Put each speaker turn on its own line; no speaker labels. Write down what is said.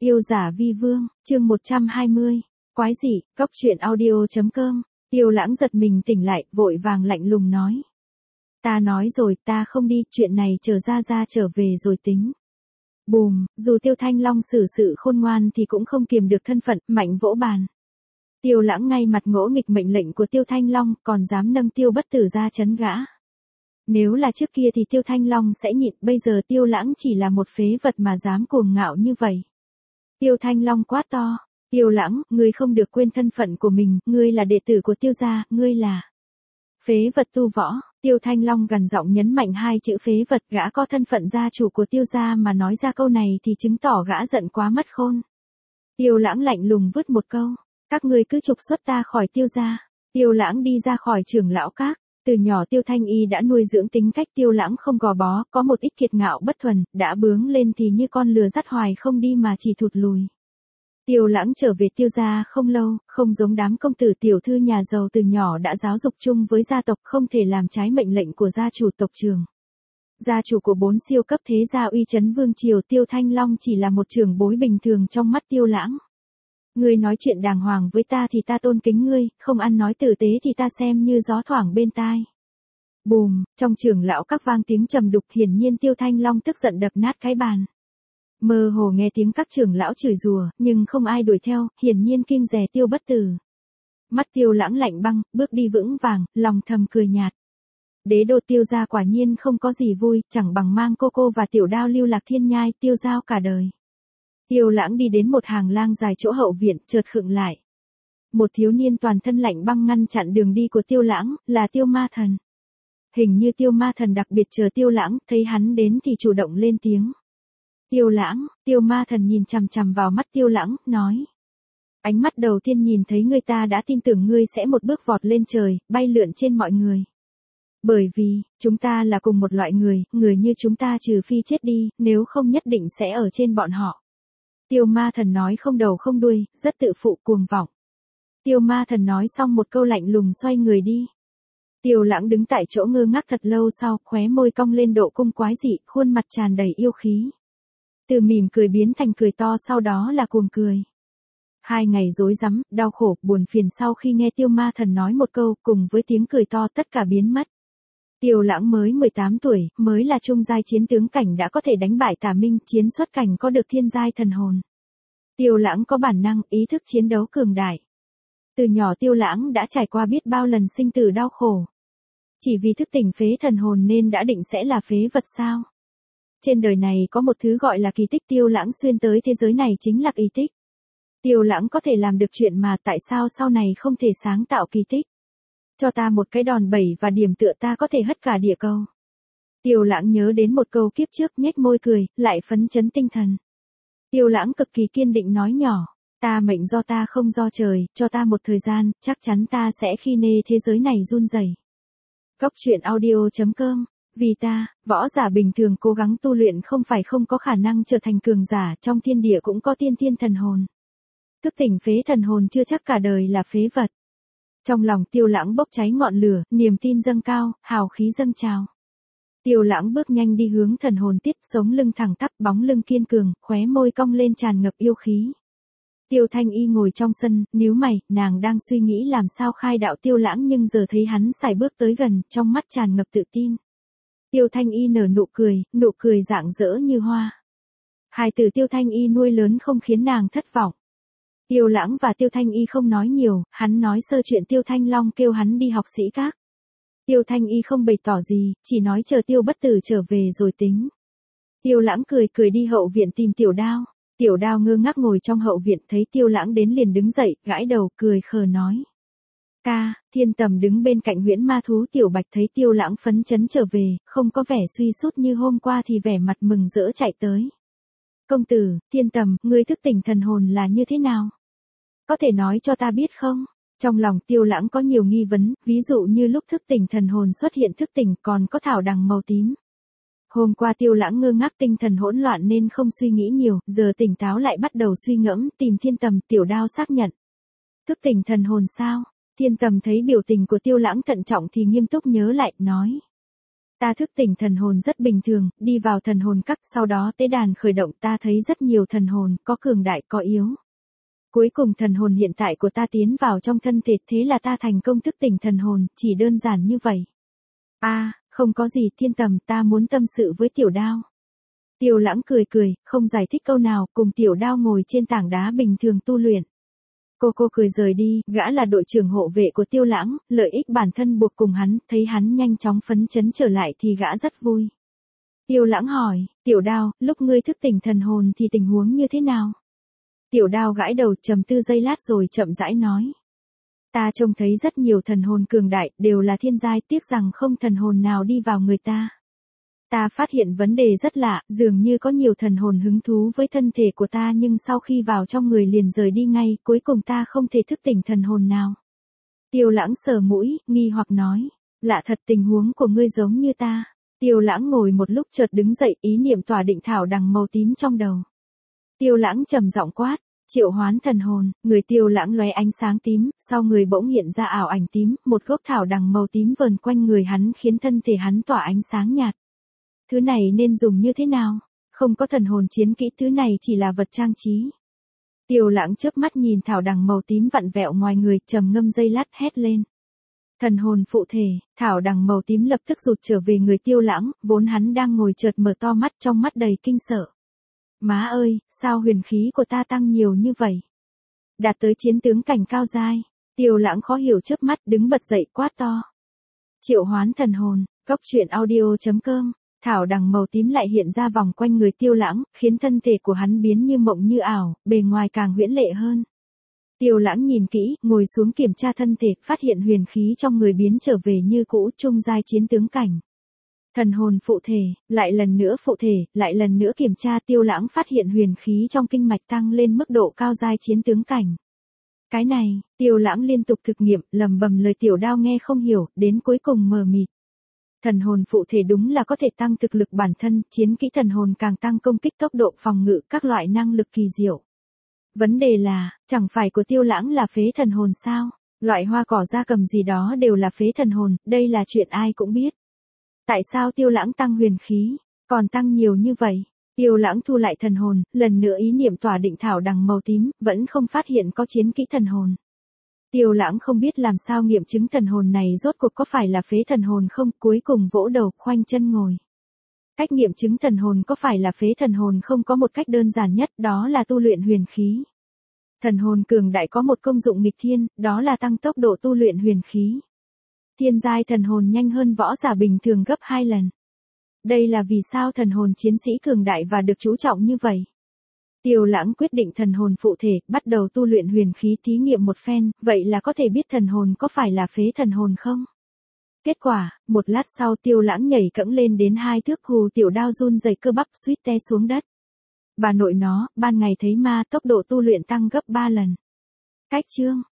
Yêu giả vi vương, chương 120. Quái dị, cóc truyện audio.com. Tiêu Lãng giật mình tỉnh lại, vội vàng lạnh lùng nói. Ta nói rồi, ta không đi, chuyện này chờ ra trở về rồi tính. Bùm, dù Tiêu Thanh Long xử sự khôn ngoan thì cũng không kiềm được thân phận, mạnh vỗ bàn. Tiêu Lãng ngay mặt ngỗ nghịch mệnh lệnh của Tiêu Thanh Long, còn dám nâng Tiêu Bất Tử ra trấn gã. Nếu là trước kia thì Tiêu Thanh Long sẽ nhịn, bây giờ Tiêu Lãng chỉ là một phế vật mà dám cuồng ngạo như vậy. Tiêu Thanh Long quát to, Tiêu Lãng, ngươi không được quên thân phận của mình, ngươi là đệ tử của Tiêu gia, ngươi là phế vật tu võ. Tiêu Thanh Long gằn giọng nhấn mạnh hai chữ phế vật, gã có thân phận gia chủ của Tiêu gia mà nói ra câu này thì chứng tỏ gã giận quá mất khôn. Tiêu Lãng lạnh lùng vứt một câu, các ngươi cứ trục xuất ta khỏi Tiêu gia. Tiêu Lãng đi ra khỏi trưởng lão các. Từ nhỏ Tiêu Thanh Y đã nuôi dưỡng tính cách Tiêu Lãng không gò bó, có một ít kiệt ngạo bất thuần, đã bướng lên thì như con lừa dắt hoài không đi mà chỉ thụt lùi. Tiêu Lãng trở về Tiêu gia không lâu, không giống đám công tử tiểu thư nhà giàu từ nhỏ đã giáo dục chung với gia tộc, không thể làm trái mệnh lệnh của gia chủ tộc trường. Gia chủ của 4 siêu cấp thế gia uy chấn vương triều, Tiêu Thanh Long chỉ là một trưởng bối bình thường trong mắt Tiêu Lãng. Ngươi nói chuyện đàng hoàng với ta thì ta tôn kính ngươi, không ăn nói tử tế thì ta xem như gió thoảng bên tai. Bùm, trong trưởng lão các vang tiếng trầm đục, hiển nhiên Tiêu Thanh Long tức giận đập nát cái bàn. Mơ hồ nghe tiếng các trưởng lão chửi rủa, nhưng không ai đuổi theo, hiển nhiên kinh dè Tiêu Bất Tử. Mắt Tiêu Lãng lạnh băng, bước đi vững vàng, lòng thầm cười nhạt. Đế đô Tiêu gia quả nhiên không có gì vui, chẳng bằng mang cô và Tiểu Đao lưu lạc thiên nhai, tiêu giao cả đời. Tiêu Lãng đi đến một hàng lang dài chỗ hậu viện, chợt khựng lại. Một thiếu niên toàn thân lạnh băng ngăn chặn đường đi của Tiêu Lãng, là Tiêu Ma Thần. Hình như Tiêu Ma Thần đặc biệt chờ Tiêu Lãng, thấy hắn đến thì chủ động lên tiếng. Tiêu Lãng, Tiêu Ma Thần nhìn chằm chằm vào mắt Tiêu Lãng, nói. Ánh mắt đầu tiên nhìn thấy ngươi ta đã tin tưởng ngươi sẽ một bước vọt lên trời, bay lượn trên mọi người. Bởi vì, chúng ta là cùng một loại người, người như chúng ta trừ phi chết đi, nếu không nhất định sẽ ở trên bọn họ. Tiêu Ma Thần nói không đầu không đuôi, rất tự phụ cuồng vọng. Tiêu Ma Thần nói xong một câu lạnh lùng xoay người đi. Tiêu Lãng đứng tại chỗ ngơ ngác thật lâu sau, khóe môi cong lên độ cung quái dị, khuôn mặt tràn đầy yêu khí. Từ mỉm cười biến thành cười to, sau đó là cuồng cười. 2 ngày rối rắm, đau khổ, buồn phiền sau khi nghe Tiêu Ma Thần nói một câu, cùng với tiếng cười to tất cả biến mất. Tiêu Lãng mới 18 tuổi, mới là trung giai chiến tướng cảnh đã có thể đánh bại Tả Minh, chiến xuất cảnh có được thiên giai thần hồn. Tiêu Lãng có bản năng, ý thức chiến đấu cường đại. Từ nhỏ Tiêu Lãng đã trải qua biết bao lần sinh tử đau khổ. Chỉ vì thức tỉnh phế thần hồn nên đã định sẽ là phế vật sao? Trên đời này có một thứ gọi là kỳ tích, Tiêu Lãng xuyên tới thế giới này chính là kỳ tích. Tiêu Lãng có thể làm được chuyện mà tại sao sau này không thể sáng tạo kỳ tích? Cho ta một cái đòn bẩy và điểm tựa ta có thể hất cả địa cầu. Tiêu Lãng nhớ đến một câu kiếp trước, nhếch môi cười, lại phấn chấn tinh thần. Tiêu Lãng cực kỳ kiên định nói nhỏ, ta mệnh do ta không do trời, cho ta một thời gian, chắc chắn ta sẽ khi nê thế giới này run rẩy. Cóc truyện audio.com. Vì ta, võ giả bình thường cố gắng tu luyện không phải không có khả năng trở thành cường giả, trong thiên địa cũng có tiên thiên thần hồn. Thức tỉnh phế thần hồn chưa chắc cả đời là phế vật. Trong lòng Tiêu Lãng bốc cháy ngọn lửa, niềm tin dâng cao, hào khí dâng trào. Tiêu Lãng bước nhanh đi hướng thần hồn tiết, sống lưng thẳng tắp, bóng lưng kiên cường, khóe môi cong lên tràn ngập yêu khí. Tiêu Thanh Y ngồi trong sân, nhíu mày, nàng đang suy nghĩ làm sao khai đạo Tiêu Lãng, nhưng giờ thấy hắn sải bước tới gần, trong mắt tràn ngập tự tin. Tiêu Thanh Y nở nụ cười rạng rỡ như hoa. Hài tử Tiêu Thanh Y nuôi lớn không khiến nàng thất vọng. Tiêu Lãng và Tiêu Thanh Y không nói nhiều, hắn nói sơ chuyện Tiêu Thanh Long kêu hắn đi học sĩ các. Tiêu Thanh Y không bày tỏ gì, chỉ nói chờ Tiêu Bất Tử trở về rồi tính. Tiêu Lãng cười đi hậu viện tìm Tiểu Đao. Tiểu Đao ngơ ngác ngồi trong hậu viện, thấy Tiêu Lãng đến liền đứng dậy, gãi đầu, cười khờ nói. Ca, Thiên Tầm đứng bên cạnh huyễn ma thú Tiểu Bạch thấy Tiêu Lãng phấn chấn trở về, không có vẻ suy sút như hôm qua thì vẻ mặt mừng rỡ chạy tới. Công tử, Thiên Tầm, ngươi thức tỉnh thần hồn là như thế nào? Có thể nói cho ta biết không? Trong lòng Tiêu Lãng có nhiều nghi vấn, ví dụ như lúc thức tỉnh thần hồn xuất hiện thức tỉnh còn có thảo đằng màu tím. Hôm qua Tiêu Lãng ngơ ngác tinh thần hỗn loạn nên không suy nghĩ nhiều, giờ tỉnh táo lại bắt đầu suy ngẫm, tìm Thiên Tầm. Tiểu Đao xác nhận. Thức tỉnh thần hồn sao? Thiên Tầm thấy biểu tình của Tiêu Lãng thận trọng thì nghiêm túc nhớ lại, nói. Ta thức tỉnh thần hồn rất bình thường, đi vào thần hồn các, sau đó tế đàn khởi động, ta thấy rất nhiều thần hồn, có cường đại, có yếu. Cuối cùng thần hồn hiện tại của ta tiến vào trong thân thể, thế là ta thành công thức tỉnh thần hồn, chỉ đơn giản như vậy. Không có gì Thiên Tầm, ta muốn tâm sự với Tiểu Đao. Tiêu Lãng cười cười, không giải thích câu nào, cùng Tiểu Đao ngồi trên tảng đá bình thường tu luyện. Cô cười rời đi, gã là đội trưởng hộ vệ của Tiêu Lãng, lợi ích bản thân buộc cùng hắn, thấy hắn nhanh chóng phấn chấn trở lại thì gã rất vui. Tiêu Lãng hỏi, Tiểu Đao, lúc ngươi thức tỉnh thần hồn thì tình huống như thế nào? Tiểu Đao gãi đầu trầm tư giây lát rồi chậm rãi nói. Ta trông thấy rất nhiều thần hồn cường đại, đều là thiên giai, tiếc rằng không thần hồn nào đi vào người ta. Ta phát hiện vấn đề rất lạ, dường như có nhiều thần hồn hứng thú với thân thể của ta nhưng sau khi vào trong người liền rời đi ngay, cuối cùng ta không thể thức tỉnh thần hồn nào. Tiêu Lãng sờ mũi, nghi hoặc nói, lạ thật, tình huống của ngươi giống như ta. Tiêu Lãng ngồi một lúc chợt đứng dậy, ý niệm tỏa định thảo đằng màu tím trong đầu. Tiêu Lãng trầm giọng quát, triệu hoán thần hồn, người Tiêu Lãng lóe ánh sáng tím, sau người bỗng hiện ra ảo ảnh tím, một gốc thảo đằng màu tím vờn quanh người hắn khiến thân thể hắn tỏa ánh sáng nhạt. Thứ này nên dùng như thế nào? Không có thần hồn chiến kỹ, thứ này chỉ là vật trang trí. Tiêu Lãng chớp mắt nhìn thảo đằng màu tím vặn vẹo ngoài người, trầm ngâm giây lát hét lên. Thần hồn phụ thể, thảo đằng màu tím lập tức rụt trở về người Tiêu Lãng, vốn hắn đang ngồi chợt mở to mắt, trong mắt đầy kinh sợ. Má ơi, sao huyền khí của ta tăng nhiều như vậy? Đạt tới chiến tướng cảnh cao giai. Tiêu Lãng khó hiểu chớp mắt, đứng bật dậy quát to. Triệu hoán thần hồn, Goctruyện audio.com. Thảo đằng màu tím lại hiện ra vòng quanh người Tiêu Lãng, khiến thân thể của hắn biến như mộng như ảo, bề ngoài càng huyễn lệ hơn. Tiêu Lãng nhìn kỹ, ngồi xuống kiểm tra thân thể, phát hiện huyền khí trong người biến trở về như cũ, trung giai chiến tướng cảnh. Thần hồn phụ thể, lại lần nữa phụ thể, lại lần nữa kiểm tra, Tiêu Lãng phát hiện huyền khí trong kinh mạch tăng lên mức độ cao giai chiến tướng cảnh. Cái này, Tiêu Lãng liên tục thực nghiệm, lầm bầm lời Tiểu Đao nghe không hiểu, đến cuối cùng mờ mịt. Thần hồn phụ thể đúng là có thể tăng thực lực bản thân, chiến kỹ thần hồn càng tăng công kích, tốc độ phòng ngự, các loại năng lực kỳ diệu. Vấn đề là, chẳng phải của Tiêu Lãng là phế thần hồn sao? Loại hoa cỏ gia cầm gì đó đều là phế thần hồn, đây là chuyện ai cũng biết. Tại sao Tiêu Lãng tăng huyền khí, còn tăng nhiều như vậy? Tiêu Lãng thu lại thần hồn, lần nữa ý niệm tỏa định thảo đằng màu tím, vẫn không phát hiện có chiến kỹ thần hồn. Tiêu Lãng không biết làm sao nghiệm chứng thần hồn này rốt cuộc có phải là phế thần hồn không, cuối cùng vỗ đầu, khoanh chân ngồi. Cách nghiệm chứng thần hồn có phải là phế thần hồn không có một cách đơn giản nhất, đó là tu luyện huyền khí. Thần hồn cường đại có một công dụng nghịch thiên, đó là tăng tốc độ tu luyện huyền khí. Thiên giai thần hồn nhanh hơn võ giả bình thường gấp 2 lần. Đây là vì sao thần hồn chiến sĩ cường đại và được chú trọng như vậy. Tiêu Lãng quyết định thần hồn phụ thể, bắt đầu tu luyện huyền khí thí nghiệm một phen, vậy là có thể biết thần hồn có phải là phế thần hồn không? Kết quả, một lát sau Tiêu Lãng nhảy cẫng lên đến 2 thước, hù Tiểu Đao run rẩy cơ bắp suýt té xuống đất. Bà nội nó, ban ngày thấy ma, tốc độ tu luyện tăng gấp 3 lần. Cách chương